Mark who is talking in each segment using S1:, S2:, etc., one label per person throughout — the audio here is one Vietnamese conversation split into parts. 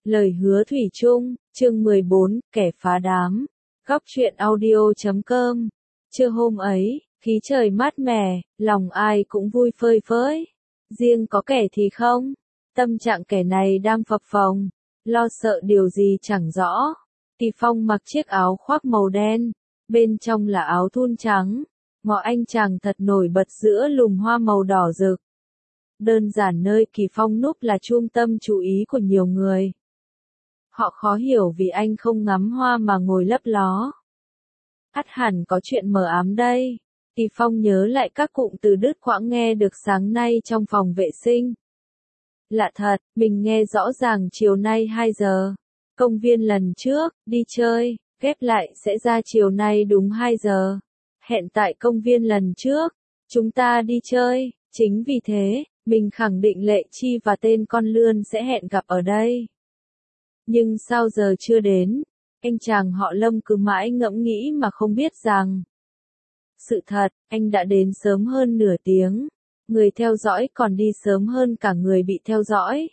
S1: Lời hứa thủy chung, chương 14, kẻ phá đám. Góc truyện audio.com. Trưa hôm ấy, khí trời mát mẻ, lòng ai cũng vui phơi phới. Riêng có kẻ thì không. Tâm trạng kẻ này đang phập phồng, lo sợ điều gì chẳng rõ. Thì Phong mặc chiếc áo khoác màu đen, bên trong là áo thun trắng. Ngọ anh chàng thật nổi bật giữa lùm hoa màu đỏ rực. Đơn giản nơi Kỳ Phong núp là trung tâm chú ý của nhiều người. Họ khó hiểu vì anh không ngắm hoa mà ngồi lấp ló. Ắt hẳn có chuyện mờ ám đây. Kỳ Phong nhớ lại các cụm từ đứt quãng nghe được sáng nay trong phòng vệ sinh. Lạ thật, mình nghe rõ ràng chiều nay 2 giờ. Công viên lần trước, đi chơi, ghép lại sẽ ra chiều nay đúng 2 giờ. Hẹn tại công viên lần trước, chúng ta đi chơi, chính vì thế, mình khẳng định Lệ Chi và tên con lươn sẽ hẹn gặp ở đây. Nhưng sao giờ chưa đến, anh chàng họ Lâm cứ mãi ngẫm nghĩ mà không biết rằng. Sự thật, anh đã đến sớm hơn nửa tiếng, người theo dõi còn đi sớm hơn cả người bị theo dõi.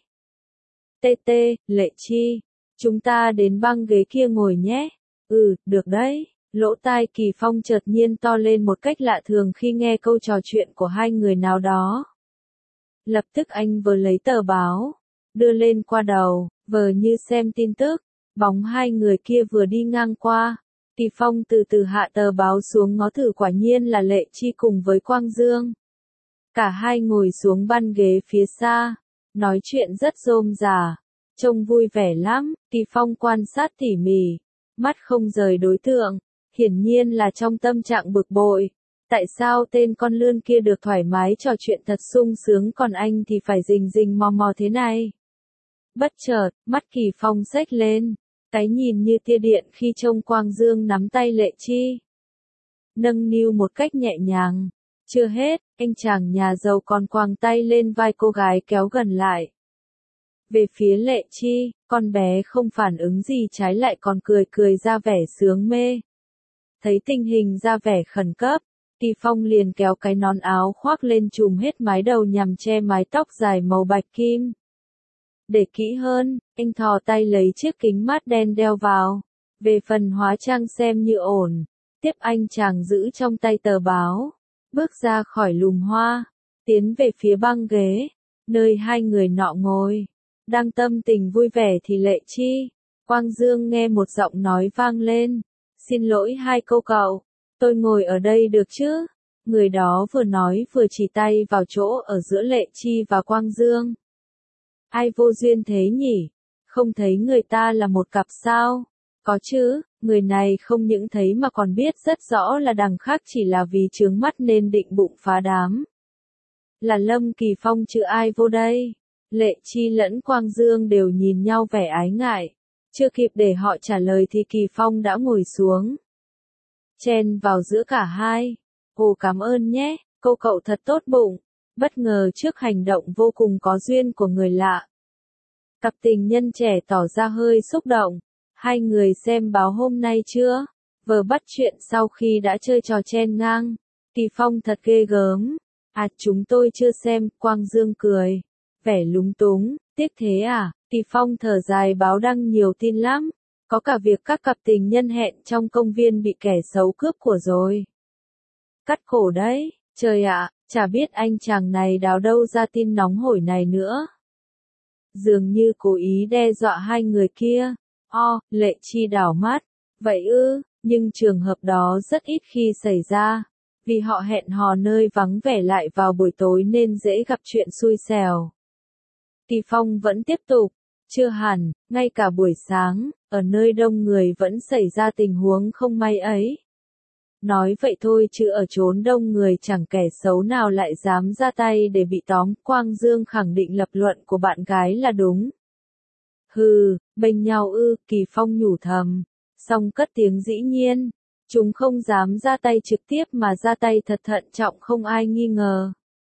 S1: TT, Lệ Chi, chúng ta đến băng ghế kia ngồi nhé. Ừ, được đấy. Lỗ tai Kỳ Phong chợt nhiên to lên một cách lạ thường khi nghe câu trò chuyện của hai người nào đó. Lập tức anh vừa lấy tờ báo, đưa lên qua đầu, vờ như xem tin tức. Bóng hai người kia vừa đi ngang qua. Kỳ Phong từ từ hạ tờ báo xuống ngó thử, quả nhiên là Lệ Chi cùng với Quang Dương. Cả hai ngồi xuống ban ghế phía xa, nói chuyện rất rôm rả, trông vui vẻ lắm. Kỳ Phong quan sát tỉ mỉ, mắt không rời đối tượng, hiển nhiên là trong tâm trạng bực bội. Tại sao tên con lươn kia được thoải mái trò chuyện thật sung sướng còn anh thì phải rình rình mò mò thế này? Bất chợt, mắt Kỳ Phong xếch lên, cái nhìn như tia điện khi trông Quang Dương nắm tay Lệ Chi. Nâng niu một cách nhẹ nhàng. Chưa hết, anh chàng nhà giàu còn quàng tay lên vai cô gái kéo gần lại. Về phía Lệ Chi, con bé không phản ứng gì, trái lại còn cười cười ra vẻ sướng mê. Thấy tình hình ra vẻ khẩn cấp, Kỳ Phong liền kéo cái nón áo khoác lên trùm hết mái đầu nhằm che mái tóc dài màu bạch kim. Để kỹ hơn, anh thò tay lấy chiếc kính mát đen đeo vào. Về phần hóa trang xem như ổn. Tiếp anh chàng giữ trong tay tờ báo, bước ra khỏi lùm hoa, tiến về phía băng ghế, nơi hai người nọ ngồi. Đang tâm tình vui vẻ thì Lệ Chi, Quang Dương nghe một giọng nói vang lên. Xin lỗi hai cô cậu, tôi ngồi ở đây được chứ? Người đó vừa nói vừa chỉ tay vào chỗ ở giữa Lệ Chi và Quang Dương. Ai vô duyên thế nhỉ? Không thấy người ta là một cặp sao? Có chứ, người này không những thấy mà còn biết rất rõ là đằng khác chỉ là vì chướng mắt nên định bụng phá đám. Là Lâm Kỳ Phong chứ ai vô đây? Lệ Chi lẫn Quang Dương đều nhìn nhau vẻ ái ngại. Chưa kịp để họ trả lời thì Kỳ Phong đã ngồi xuống, chen vào giữa cả hai. Ồ, cảm ơn nhé, cô cậu thật tốt bụng. Bất ngờ trước hành động vô cùng có duyên của người lạ, cặp tình nhân trẻ tỏ ra hơi xúc động. Hai người xem báo hôm nay chưa? Vờ bắt chuyện sau khi đã chơi trò chen ngang. Kỳ Phong thật ghê gớm. À, chúng tôi chưa xem. Quang Dương cười, vẻ lúng túng. Tiếc thế à? Kỳ Phong thở dài, báo đăng nhiều tin lắm. Có cả việc các cặp tình nhân hẹn trong công viên bị kẻ xấu cướp của rồi. Cắt cổ đấy. Trời ạ, chả biết anh chàng này đào đâu ra tin nóng hổi này nữa. Dường như cố ý đe dọa hai người kia. Lệ Chi đảo mắt. Vậy ư, nhưng trường hợp đó rất ít khi xảy ra. Vì họ hẹn hò nơi vắng vẻ lại vào buổi tối nên dễ gặp chuyện xui xẻo. Kỳ Phong vẫn tiếp tục. Chưa hẳn, ngay cả buổi sáng, ở nơi đông người vẫn xảy ra tình huống không may ấy. Nói vậy thôi chứ ở chốn đông người chẳng kẻ xấu nào lại dám ra tay để bị tóm. Quang Dương khẳng định lập luận của bạn gái là đúng. Hừ, bênh nhau ư? Kỳ Phong nhủ thầm. Xong cất tiếng, dĩ nhiên, chúng không dám ra tay trực tiếp mà ra tay thật thận trọng không ai nghi ngờ.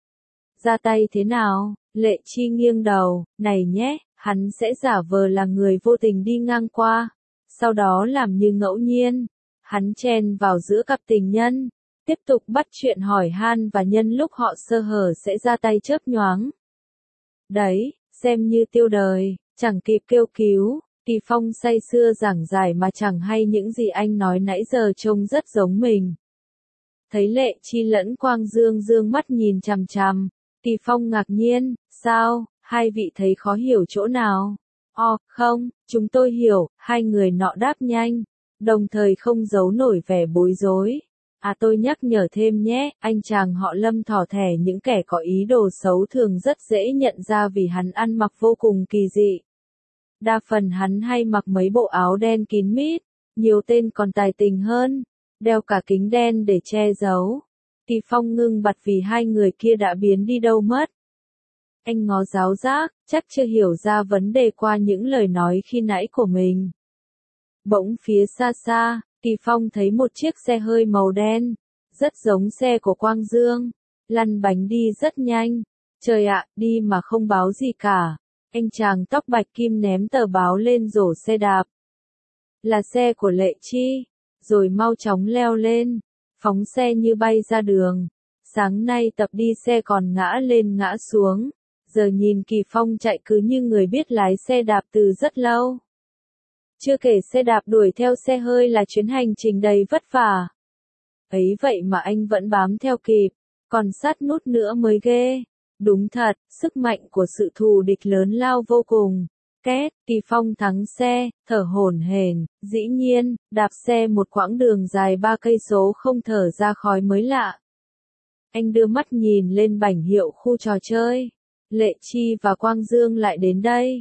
S1: Ra tay thế nào? Lệ Chi nghiêng đầu. Này nhé, hắn sẽ giả vờ là người vô tình đi ngang qua. Sau đó làm như ngẫu nhiên. Hắn chen vào giữa cặp tình nhân, tiếp tục bắt chuyện hỏi han và nhân lúc họ sơ hở sẽ ra tay chớp nhoáng. Đấy, xem như tiêu đời. Chẳng kịp kêu cứu, Kỳ Phong say sưa giảng giải mà chẳng hay những gì anh nói nãy giờ trông rất giống mình. Thấy Lệ Chi lẫn Quang Dương dương mắt nhìn chằm chằm, Kỳ Phong ngạc nhiên, sao, hai vị thấy khó hiểu chỗ nào? Không, chúng tôi hiểu, hai người nọ đáp nhanh, đồng thời không giấu nổi vẻ bối rối. Tôi nhắc nhở thêm nhé, anh chàng họ Lâm thỏ thẻ những kẻ có ý đồ xấu thường rất dễ nhận ra vì hắn ăn mặc vô cùng kỳ dị. Đa phần hắn hay mặc mấy bộ áo đen kín mít, nhiều tên còn tài tình hơn, đeo cả kính đen để che giấu. Kỳ Phong ngưng bặt vì hai người kia đã biến đi đâu mất. Anh ngó giáo giác, chắc chưa hiểu ra vấn đề qua những lời nói khi nãy của mình. Bỗng phía xa xa, Kỳ Phong thấy một chiếc xe hơi màu đen, rất giống xe của Quang Dương, lăn bánh đi rất nhanh. Trời ạ, đi mà không báo gì cả. Anh chàng tóc bạch kim ném tờ báo lên rổ xe đạp. Là xe của Lệ Chi, rồi mau chóng leo lên, phóng xe như bay ra đường. Sáng nay tập đi xe còn ngã lên ngã xuống, giờ nhìn Kỳ Phong chạy cứ như người biết lái xe đạp từ rất lâu. Chưa kể xe đạp đuổi theo xe hơi là chuyến hành trình đầy vất vả. Ấy vậy mà anh vẫn bám theo kịp, còn sát nút nữa mới ghê. Đúng thật, sức mạnh của sự thù địch lớn lao vô cùng. Két, Kỳ Phong thắng xe, thở hổn hển, dĩ nhiên, đạp xe một quãng đường dài 3 cây số không thở ra khói mới lạ. Anh đưa mắt nhìn lên bảng hiệu khu trò chơi. Lệ Chi và Quang Dương lại đến đây.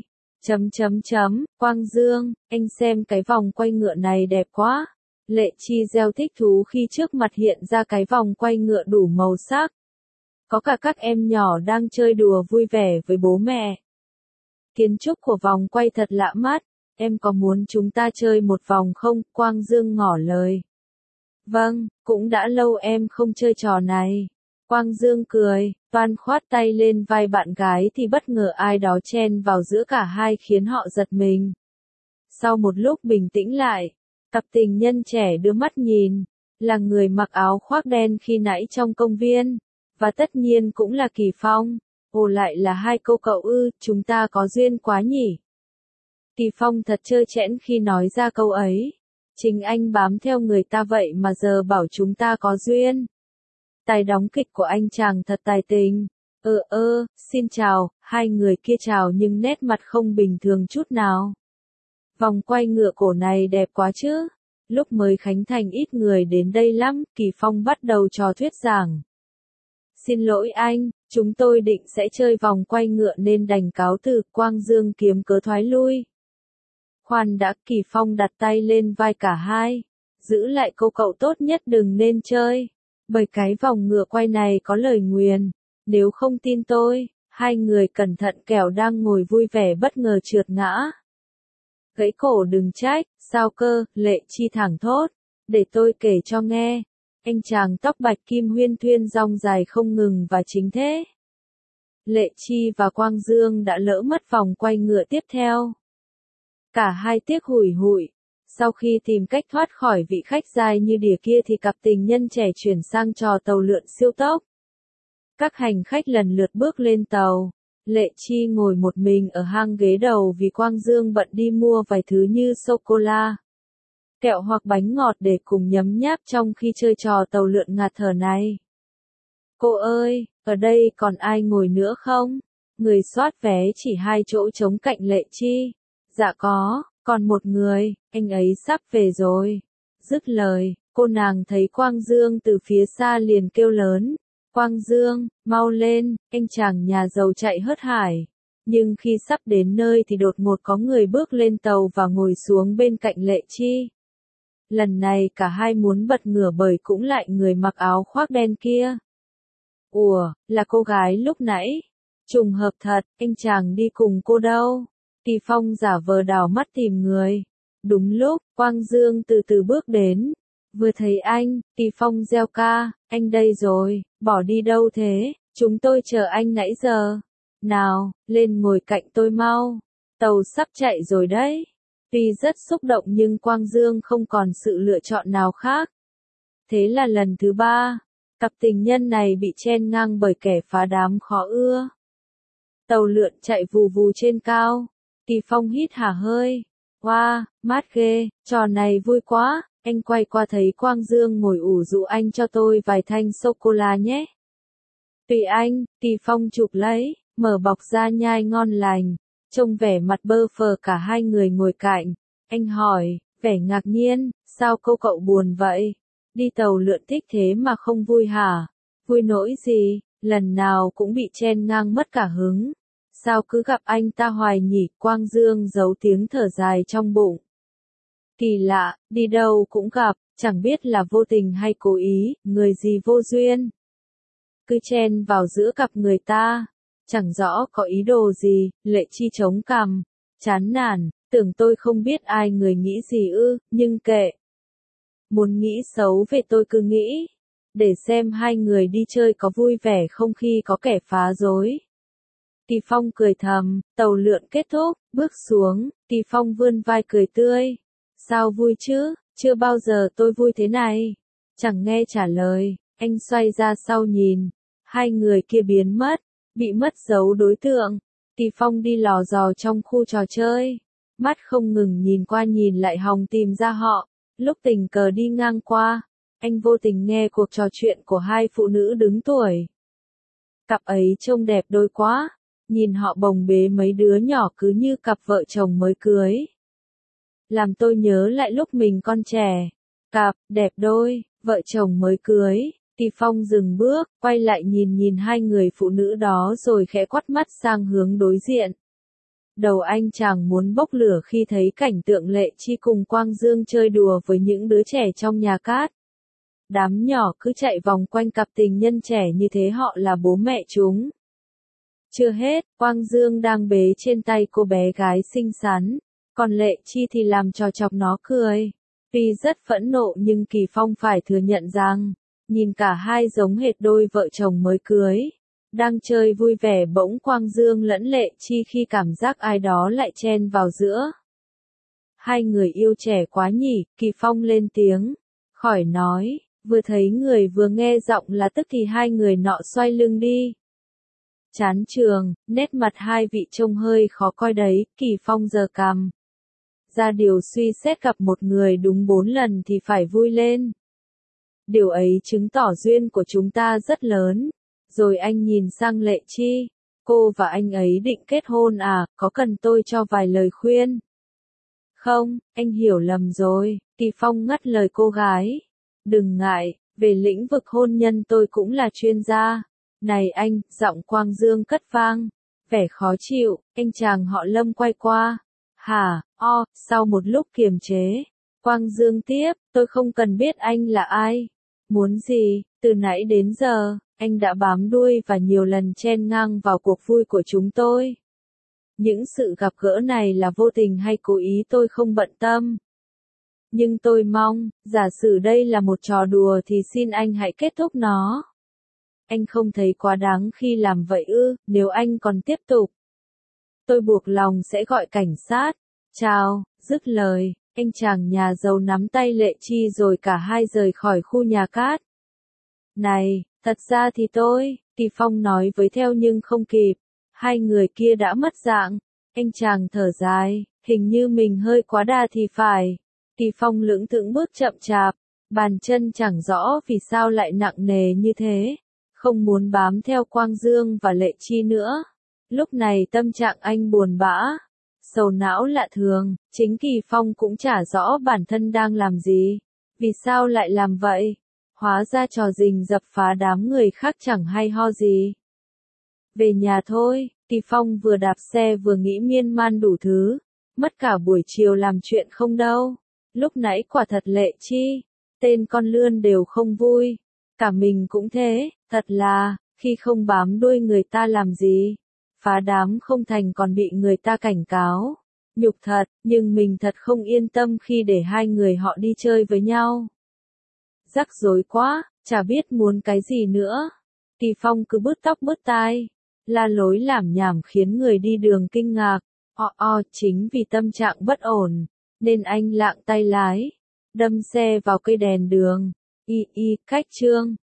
S1: Quang Dương, anh xem cái vòng quay ngựa này đẹp quá. Lệ Chi reo thích thú khi trước mặt hiện ra cái vòng quay ngựa đủ màu sắc. Có cả các em nhỏ đang chơi đùa vui vẻ với bố mẹ. Kiến trúc của vòng quay thật lạ mắt, em có muốn chúng ta chơi một vòng không? Quang Dương ngỏ lời. Vâng, cũng đã lâu em không chơi trò này. Quang Dương cười, toan khoát tay lên vai bạn gái thì bất ngờ ai đó chen vào giữa cả hai khiến họ giật mình. Sau một lúc bình tĩnh lại, cặp tình nhân trẻ đưa mắt nhìn, là người mặc áo khoác đen khi nãy trong công viên, và tất nhiên cũng là Kỳ Phong. Ồ, lại là hai cô cậu ư, chúng ta có duyên quá nhỉ. Kỳ Phong thật trơ trẽn khi nói ra câu ấy. Chính anh bám theo người ta vậy mà giờ bảo chúng ta có duyên. Tài đóng kịch của anh chàng thật tài tình. Xin chào, hai người kia chào nhưng nét mặt không bình thường chút nào. Vòng quay ngựa cổ này đẹp quá chứ. Lúc mới khánh thành ít người đến đây lắm, Kỳ Phong bắt đầu trò thuyết giảng. Xin lỗi anh, chúng tôi định sẽ chơi vòng quay ngựa nên đành cáo từ. Quang Dương kiếm cớ thoái lui. Khoan đã, Kỳ Phong đặt tay lên vai cả hai. Giữ lại câu cậu tốt nhất đừng nên chơi. Bởi cái vòng ngựa quay này có lời nguyền. Nếu không tin tôi, hai người cẩn thận kẻo đang ngồi vui vẻ bất ngờ trượt ngã. Gãy cổ đừng trách, sao cơ, Lệ Chi thẳng thốt. Để tôi kể cho nghe. Anh chàng tóc bạch kim huyên thuyên rong dài không ngừng và chính thế. Lệ Chi và Quang Dương đã lỡ mất vòng quay ngựa tiếp theo. Cả hai tiếc hủi hụi. Sau khi tìm cách thoát khỏi vị khách dài như đỉa kia thì cặp tình nhân trẻ chuyển sang trò tàu lượn siêu tốc. Các hành khách lần lượt bước lên tàu. Lệ Chi ngồi một mình ở hang ghế đầu vì Quang Dương bận đi mua vài thứ như sô-cô-la, kẹo hoặc bánh ngọt để cùng nhấm nháp trong khi chơi trò tàu lượn ngạt thở này. Cô ơi, ở đây còn ai ngồi nữa không? Người soát vé chỉ 2 chỗ trống cạnh Lệ Chi. Dạ có, còn một người, anh ấy sắp về rồi. Dứt lời, cô nàng thấy Quang Dương từ phía xa liền kêu lớn. Quang Dương, mau lên, anh chàng nhà giàu chạy hớt hải. Nhưng khi sắp đến nơi thì đột ngột có người bước lên tàu và ngồi xuống bên cạnh Lệ Chi. Lần này cả hai muốn bật ngửa bởi cũng lại người mặc áo khoác đen kia. Ủa, là cô gái lúc nãy. Trùng hợp thật, anh chàng đi cùng cô đâu. Kỳ Phong giả vờ đảo mắt tìm người. Đúng lúc, Quang Dương từ từ bước đến. Vừa thấy anh, Kỳ Phong reo ca, anh đây rồi, bỏ đi đâu thế, chúng tôi chờ anh nãy giờ. Nào, lên ngồi cạnh tôi mau, tàu sắp chạy rồi đấy. Tuy rất xúc động nhưng Quang Dương không còn sự lựa chọn nào khác. Thế là lần thứ 3, cặp tình nhân này bị chen ngang bởi kẻ phá đám khó ưa. Tàu lượn chạy vù vù trên cao. Kỳ Phong hít hà hơi. Wow, mát ghê, trò này vui quá. Anh quay qua thấy Quang Dương ngồi ủ rũ, anh cho tôi vài thanh sô-cô-la nhé. Tùy anh, Kỳ Phong chụp lấy, mở bọc ra nhai ngon lành. Trông vẻ mặt bơ phờ cả hai người ngồi cạnh. Anh hỏi, vẻ ngạc nhiên, sao cậu buồn vậy? Đi tàu lượn thích thế mà không vui hả? Vui nỗi gì, lần nào cũng bị chen ngang mất cả hứng. Sao cứ gặp anh ta hoài nhỉ? Quang Dương giấu tiếng thở dài trong bụng. Kỳ lạ, đi đâu cũng gặp, chẳng biết là vô tình hay cố ý, người gì vô duyên. Cứ chen vào giữa cặp người ta, chẳng rõ có ý đồ gì. Lệ Chi chống cằm, chán nản, tưởng tôi không biết ai người nghĩ gì ư, nhưng kệ. Muốn nghĩ xấu về tôi cứ nghĩ, để xem hai người đi chơi có vui vẻ không khi có kẻ phá rối. Kỳ Phong cười thầm, tàu lượn kết thúc, bước xuống, Kỳ Phong vươn vai cười tươi. Sao vui chứ, chưa bao giờ tôi vui thế này. Chẳng nghe trả lời, anh xoay ra sau nhìn, hai người kia biến mất, bị mất dấu đối tượng. Kỳ Phong đi lò dò trong khu trò chơi, mắt không ngừng nhìn qua nhìn lại hòng tìm ra họ. Lúc tình cờ đi ngang qua, anh vô tình nghe cuộc trò chuyện của hai phụ nữ đứng tuổi. Cặp ấy trông đẹp đôi quá, nhìn họ bồng bế mấy đứa nhỏ cứ như cặp vợ chồng mới cưới. Làm tôi nhớ lại lúc mình con trẻ. Cặp, đẹp đôi, vợ chồng mới cưới. Kỳ Phong dừng bước, quay lại nhìn hai người phụ nữ đó rồi khẽ quắt mắt sang hướng đối diện. Đầu anh chàng muốn bốc lửa khi thấy cảnh tượng Lệ Chi cùng Quang Dương chơi đùa với những đứa trẻ trong nhà cát. Đám nhỏ cứ chạy vòng quanh cặp tình nhân trẻ như thế, họ là bố mẹ chúng. Chưa hết, Quang Dương đang bế trên tay cô bé gái xinh xắn, còn Lệ Chi thì làm trò chọc nó cười. Tuy rất phẫn nộ nhưng Kỳ Phong phải thừa nhận rằng, nhìn cả hai giống hệt đôi vợ chồng mới cưới. Đang chơi vui vẻ bỗng Quang Dương lẫn Lệ Chi khi cảm giác ai đó lại chen vào giữa. Hai người yêu trẻ quá nhỉ, Kỳ Phong lên tiếng. Khỏi nói, vừa thấy người vừa nghe giọng là tức thì hai người nọ xoay lưng đi. Chán trường, nét mặt hai vị trông hơi khó coi đấy, Kỳ Phong giơ cằm. Ra điều suy xét gặp một người đúng 4 lần thì phải vui lên. Điều ấy chứng tỏ duyên của chúng ta rất lớn. Rồi anh nhìn sang Lệ Chi, cô và anh ấy định kết hôn à, có cần tôi cho vài lời khuyên? Không, anh hiểu lầm rồi, Kỳ Phong ngắt lời cô gái. Đừng ngại, về lĩnh vực hôn nhân tôi cũng là chuyên gia. Này anh, giọng Quang Dương cất vang, vẻ khó chịu, anh chàng họ Lâm quay qua. Hả, sau một lúc kiềm chế, Quang Dương tiếp, tôi không cần biết anh là ai. Muốn gì, từ nãy đến giờ, anh đã bám đuôi và nhiều lần chen ngang vào cuộc vui của chúng tôi. Những sự gặp gỡ này là vô tình hay cố ý tôi không bận tâm. Nhưng tôi mong, giả sử đây là một trò đùa thì xin anh hãy kết thúc nó. Anh không thấy quá đáng khi làm vậy ư? Nếu anh còn tiếp tục, tôi buộc lòng sẽ gọi cảnh sát. Chào, dứt lời, anh chàng nhà giàu nắm tay Lệ Chi rồi cả hai rời khỏi khu nhà cát. Này, thật ra thì tôi, Kỳ Phong nói với theo nhưng không kịp. Hai người kia đã mất dạng. Anh chàng thở dài, hình như mình hơi quá đà thì phải. Kỳ Phong lững thững bước chậm chạp, bàn chân chẳng rõ vì sao lại nặng nề như thế. Không muốn bám theo Quang Dương và Lệ Chi nữa. Lúc này tâm trạng anh buồn bã, sầu não lạ thường, chính Kỳ Phong cũng chả rõ bản thân đang làm gì. Vì sao lại làm vậy? Hóa ra trò rình rập phá đám người khác chẳng hay ho gì. Về nhà thôi, Kỳ Phong vừa đạp xe vừa nghĩ miên man đủ thứ. Mất cả buổi chiều làm chuyện không đâu. Lúc nãy quả thật Lệ Chi, tên con lươn đều không vui. Cả mình cũng thế, thật là, khi không bám đuôi người ta làm gì. Phá đám không thành còn bị người ta cảnh cáo. Nhục thật, nhưng mình thật không yên tâm khi để hai người họ đi chơi với nhau. Rắc rối quá, chả biết muốn cái gì nữa. Kỳ Phong cứ bứt tóc bứt tai, la lối lảm nhảm khiến người đi đường kinh ngạc. Chính vì tâm trạng bất ổn, nên anh lạng tay lái, đâm xe vào cây đèn đường. Cách chương